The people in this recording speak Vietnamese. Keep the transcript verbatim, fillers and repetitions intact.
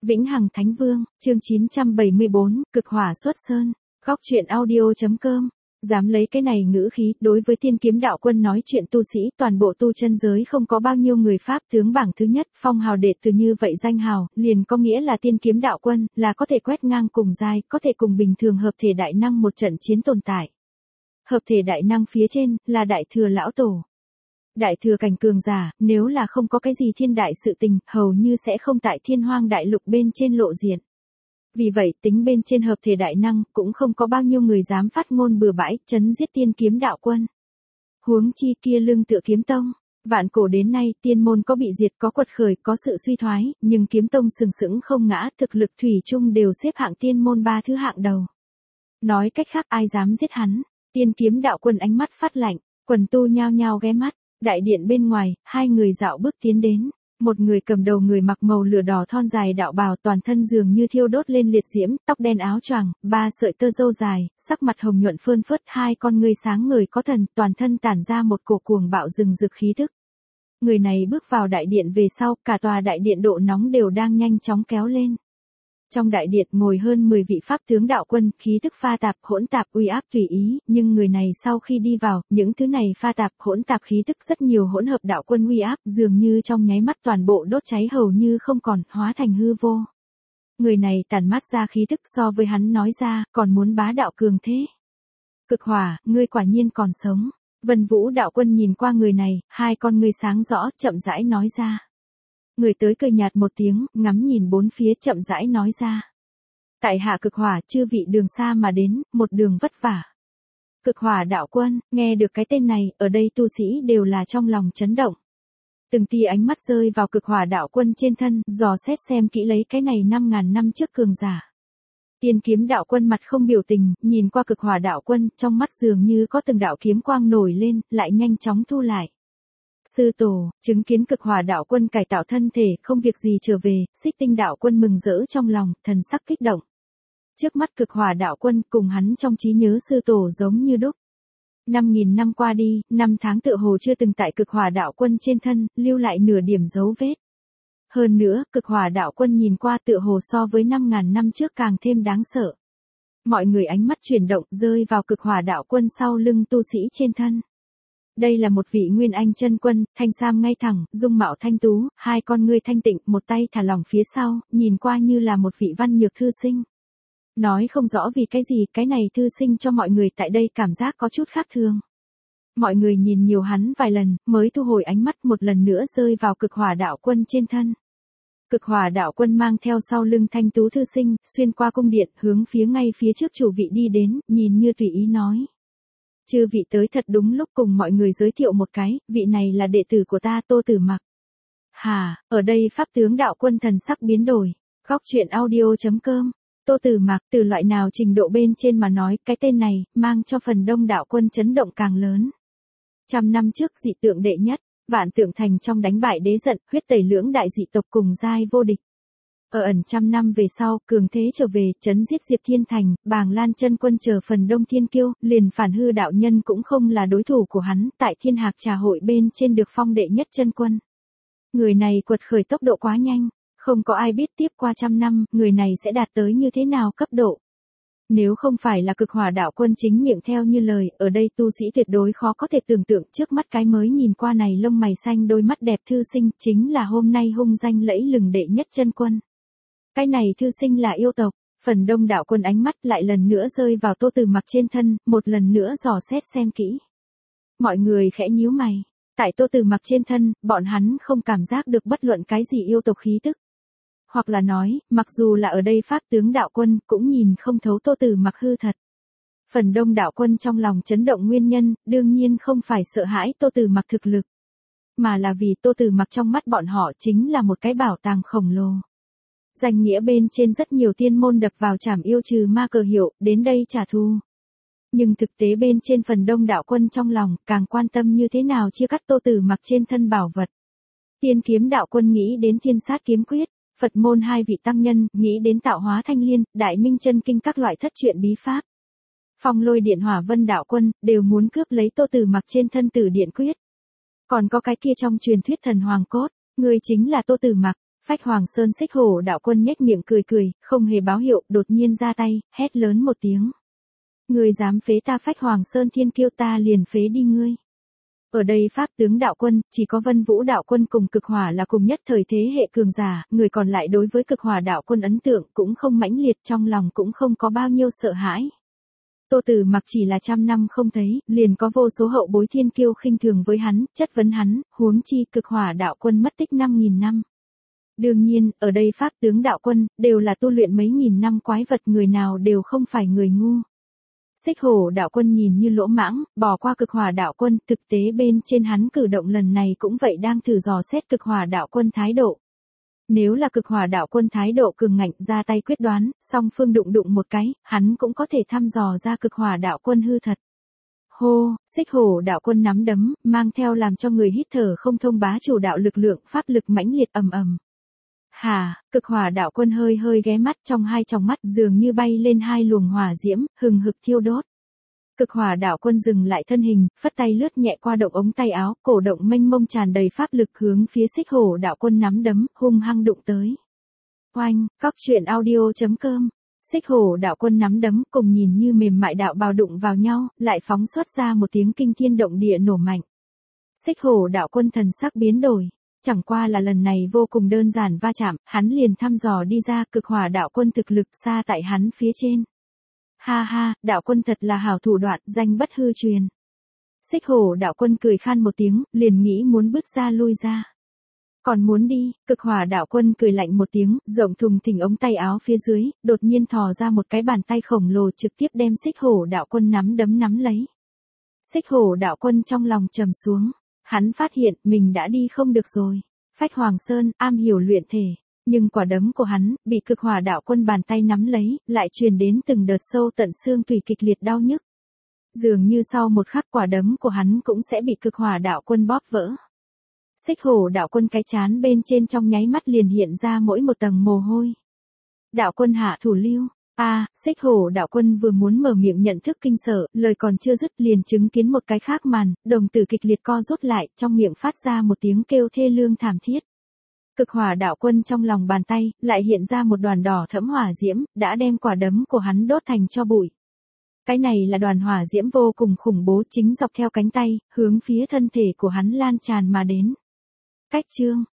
Vĩnh Hằng Thánh Vương, chương chín trăm bảy mươi bốn, Cực Hỏa Xuất Sơn, góc truyện audio chấm com. Dám lấy cái này ngữ khí, đối với Tiên Kiếm Đạo Quân nói chuyện tu sĩ, toàn bộ tu chân giới không có bao nhiêu người pháp tướng bảng thứ nhất, phong hào đệ từ như vậy danh hào, liền có nghĩa là Tiên Kiếm Đạo Quân, là có thể quét ngang cùng giai, có thể cùng bình thường hợp thể đại năng một trận chiến tồn tại. Hợp thể đại năng phía trên, là Đại Thừa Lão Tổ. Đại thừa cảnh cường giả, nếu là không có cái gì thiên đại sự tình, hầu như sẽ không tại Thiên Hoang Đại Lục bên trên lộ diện. Vì vậy, tính bên trên hợp thể đại năng, cũng không có bao nhiêu người dám phát ngôn bừa bãi, chấn giết Tiên Kiếm Đạo Quân. Huống chi kia lưng tựa Kiếm Tông. Vạn cổ đến nay, tiên môn có bị diệt, có quật khởi, có sự suy thoái, nhưng Kiếm Tông sừng sững không ngã, thực lực thủy chung đều xếp hạng tiên môn ba thứ hạng đầu. Nói cách khác, ai dám giết hắn? Tiên Kiếm Đạo Quân ánh mắt phát lạnh, quần tu nhao nhao ghé mắt. Đại điện bên ngoài, hai người dạo bước tiến đến. Một người cầm đầu người mặc màu lửa đỏ thon dài đạo bào, toàn thân dường như thiêu đốt lên liệt diễm, tóc đen áo choàng, ba sợi tơ râu dài, sắc mặt hồng nhuận phơn phớt, hai con ngươi sáng ngời có thần, toàn thân tản ra một cổ cuồng bạo rừng rực khí tức. Người này bước vào đại điện về sau, cả tòa đại điện độ nóng đều đang nhanh chóng kéo lên. Trong đại điện ngồi hơn mười vị pháp tướng đạo quân, khí thức pha tạp, hỗn tạp, uy áp tùy ý, nhưng người này sau khi đi vào, những thứ này pha tạp, hỗn tạp khí tức rất nhiều hỗn hợp đạo quân uy áp, dường như trong nháy mắt toàn bộ đốt cháy hầu như không còn, hóa thành hư vô. Người này tản mát ra khí tức so với hắn nói ra, còn muốn bá đạo cường thế. Cực Hỏa, ngươi quả nhiên còn sống. Vân Vũ đạo quân nhìn qua người này, hai con ngươi sáng rõ, chậm rãi nói ra. Người tới cười nhạt một tiếng, ngắm nhìn bốn phía chậm rãi nói ra. Tại hạ Cực Hỏa, chư vị đường xa mà đến, một đường vất vả. Cực Hỏa đạo quân, nghe được cái tên này, ở đây tu sĩ đều là trong lòng chấn động. Từng tia ánh mắt rơi vào Cực Hỏa đạo quân trên thân, dò xét xem kỹ lấy cái này năm ngàn năm trước cường giả. Tiên Kiếm Đạo Quân mặt không biểu tình, nhìn qua Cực Hỏa đạo quân, trong mắt dường như có từng đạo kiếm quang nổi lên, lại nhanh chóng thu lại. Sư tổ, chứng kiến Cực Hỏa đạo quân cải tạo thân thể, không việc gì trở về, Xích Tinh đạo quân mừng rỡ trong lòng, thần sắc kích động. Trước mắt Cực Hỏa đạo quân cùng hắn trong trí nhớ sư tổ giống như đúc. Năm nghìn năm qua đi, năm tháng tựa hồ chưa từng tại Cực Hỏa đạo quân trên thân, lưu lại nửa điểm dấu vết. Hơn nữa, Cực Hỏa đạo quân nhìn qua tựa hồ so với năm ngàn năm trước càng thêm đáng sợ. Mọi người ánh mắt chuyển động, rơi vào Cực Hỏa đạo quân sau lưng tu sĩ trên thân. Đây là một vị Nguyên Anh chân quân, thanh sam ngay thẳng, dung mạo thanh tú, hai con ngươi thanh tịnh, một tay thả lỏng phía sau, nhìn qua như là một vị văn nhược thư sinh. Nói không rõ vì cái gì, cái này thư sinh cho mọi người tại đây cảm giác có chút khác thường. Mọi người nhìn nhiều hắn vài lần, mới thu hồi ánh mắt một lần nữa rơi vào Cực Hỏa đạo quân trên thân. Cực Hỏa đạo quân mang theo sau lưng thanh tú thư sinh, xuyên qua cung điện, hướng phía ngay phía trước chủ vị đi đến, nhìn như tùy ý nói. Chư vị tới thật đúng lúc, cùng mọi người giới thiệu một cái, vị này là đệ tử của ta, Tô Tử Mặc. Hà, ở đây pháp tướng đạo quân thần sắc biến đổi. Góc truyện audio chấm com. Tô Tử Mặc, từ loại nào trình độ bên trên mà nói, cái tên này, mang cho phần đông đạo quân chấn động càng lớn. Trăm năm trước dị tượng đệ nhất, Vạn Tượng Thành trong đánh bại đế giận, huyết tẩy lưỡng đại dị tộc cùng giai vô địch. Ở ẩn trăm năm về sau, cường thế trở về, chấn giết Diệp Thiên Thành, Bàng Lan chân quân chờ phần đông thiên kiêu, liền Phản Hư đạo nhân cũng không là đối thủ của hắn, tại Thiên Hạc Trà hội bên trên được phong đệ nhất chân quân. Người này quật khởi tốc độ quá nhanh, không có ai biết tiếp qua trăm năm, người này sẽ đạt tới như thế nào cấp độ. Nếu không phải là Cực Hỏa đạo quân chính miệng theo như lời, ở đây tu sĩ tuyệt đối khó có thể tưởng tượng trước mắt cái mới nhìn qua này lông mày xanh đôi mắt đẹp thư sinh, chính là hôm nay hung danh lẫy lừng đệ nhất chân quân. Cái này thư sinh là yêu tộc, phần đông đạo quân ánh mắt lại lần nữa rơi vào Tô Tử Mặc trên thân, một lần nữa dò xét xem kỹ. Mọi người khẽ nhíu mày, tại Tô Tử Mặc trên thân, bọn hắn không cảm giác được bất luận cái gì yêu tộc khí tức. Hoặc là nói, mặc dù là ở đây pháp tướng đạo quân, cũng nhìn không thấu Tô Tử Mặc hư thật. Phần đông đạo quân trong lòng chấn động nguyên nhân, đương nhiên không phải sợ hãi Tô Tử Mặc thực lực, mà là vì Tô Tử Mặc trong mắt bọn họ chính là một cái bảo tàng khổng lồ. Danh nghĩa bên trên rất nhiều tiên môn đập vào trảm yêu trừ ma cờ hiệu, đến đây trả thù. Nhưng thực tế bên trên phần đông đạo quân trong lòng, càng quan tâm như thế nào chia cắt Tô Tử Mặc trên thân bảo vật. Tiên Kiếm đạo quân nghĩ đến Thiên Sát kiếm quyết, Phật môn hai vị tăng nhân, nghĩ đến Tạo Hóa Thanh Liên, Đại Minh Chân Kinh các loại thất truyện bí pháp. Phong Lôi Điện Hỏa Vân đạo quân, đều muốn cướp lấy Tô Tử Mặc trên thân Tử Điện quyết. Còn có cái kia trong truyền thuyết thần hoàng cốt, người chính là Tô Tử Mặc. Phách Hoàng Sơn Xích Hổ đạo quân nhếch miệng cười cười, không hề báo hiệu, đột nhiên ra tay, hét lớn một tiếng. Ngươi dám phế ta Phách Hoàng Sơn Thiên Kiêu, ta liền phế đi ngươi. Ở đây pháp tướng đạo quân, chỉ có Vân Vũ đạo quân cùng Cực Hỏa là cùng nhất thời thế hệ cường giả, người còn lại đối với Cực Hỏa đạo quân ấn tượng cũng không mãnh liệt, trong lòng cũng không có bao nhiêu sợ hãi. Tô Tử Mặc chỉ là trăm năm không thấy, liền có vô số hậu bối thiên kiêu khinh thường với hắn, chất vấn hắn, huống chi Cực Hỏa đạo quân mất tích năm nghìn năm. Đương nhiên, ở đây pháp tướng đạo quân, đều là tu luyện mấy nghìn năm quái vật, người nào đều không phải người ngu. Xích Hổ đạo quân nhìn như lỗ mãng, bỏ qua Cực Hỏa đạo quân, thực tế bên trên hắn cử động lần này cũng vậy đang thử dò xét Cực Hỏa đạo quân thái độ. Nếu là Cực Hỏa đạo quân thái độ cường ngạnh, ra tay quyết đoán, song phương đụng đụng một cái, hắn cũng có thể thăm dò ra Cực Hỏa đạo quân hư thật. Hô, Xích Hổ đạo quân nắm đấm, mang theo làm cho người hít thở không thông bá chủ đạo lực lượng, pháp lực mãnh liệt ầm ầm. Hà, Cực Hỏa đạo quân hơi hơi ghé mắt, trong hai tròng mắt dường như bay lên hai luồng hỏa diễm, hừng hực thiêu đốt. Cực Hỏa đạo quân dừng lại thân hình, phất tay lướt nhẹ qua động ống tay áo, cổ động mênh mông tràn đầy pháp lực hướng phía Xích Hổ đạo quân nắm đấm, hung hăng đụng tới. Oanh, cóc truyện audio chấm com. Xích Hổ đạo quân nắm đấm cùng nhìn như mềm mại đạo bào đụng vào nhau, lại phóng xuất ra một tiếng kinh thiên động địa nổ mạnh. Xích Hổ đạo quân thần sắc biến đổi. Chẳng qua là lần này vô cùng đơn giản va chạm, hắn liền thăm dò đi ra Cực Hỏa đạo quân thực lực xa tại hắn phía trên. Ha ha, đạo quân thật là hảo thủ đoạn, danh bất hư truyền. Xích Hổ đạo quân cười khan một tiếng, liền nghĩ muốn bước ra lui ra. Còn muốn đi, Cực Hỏa đạo quân cười lạnh một tiếng, rộng thùng thình ống tay áo phía dưới, đột nhiên thò ra một cái bàn tay khổng lồ trực tiếp đem Xích Hổ đạo quân nắm đấm nắm lấy. Xích Hổ đạo quân trong lòng trầm xuống. Hắn phát hiện mình đã đi không được rồi. Phách Hoàng Sơn, am hiểu luyện thể. Nhưng quả đấm của hắn, bị Cực Hỏa đạo quân bàn tay nắm lấy, lại truyền đến từng đợt sâu tận xương tủy kịch liệt đau nhức. Dường như sau một khắc quả đấm của hắn cũng sẽ bị Cực Hỏa đạo quân bóp vỡ. Xích Hổ đạo quân cái chán bên trên trong nháy mắt liền hiện ra mỗi một tầng mồ hôi. Đạo quân hạ thủ lưu. A, à, Xích Hổ đạo quân vừa muốn mở miệng nhận thức kinh sợ, lời còn chưa dứt liền chứng kiến một cái khác màn, đồng tử kịch liệt co rút lại, trong miệng phát ra một tiếng kêu thê lương thảm thiết. Cực Hỏa đạo quân trong lòng bàn tay, lại hiện ra một đoàn đỏ thẫm hỏa diễm, đã đem quả đấm của hắn đốt thành tro bụi. Cái này là đoàn hỏa diễm vô cùng khủng bố, chính dọc theo cánh tay, hướng phía thân thể của hắn lan tràn mà đến. Cách chương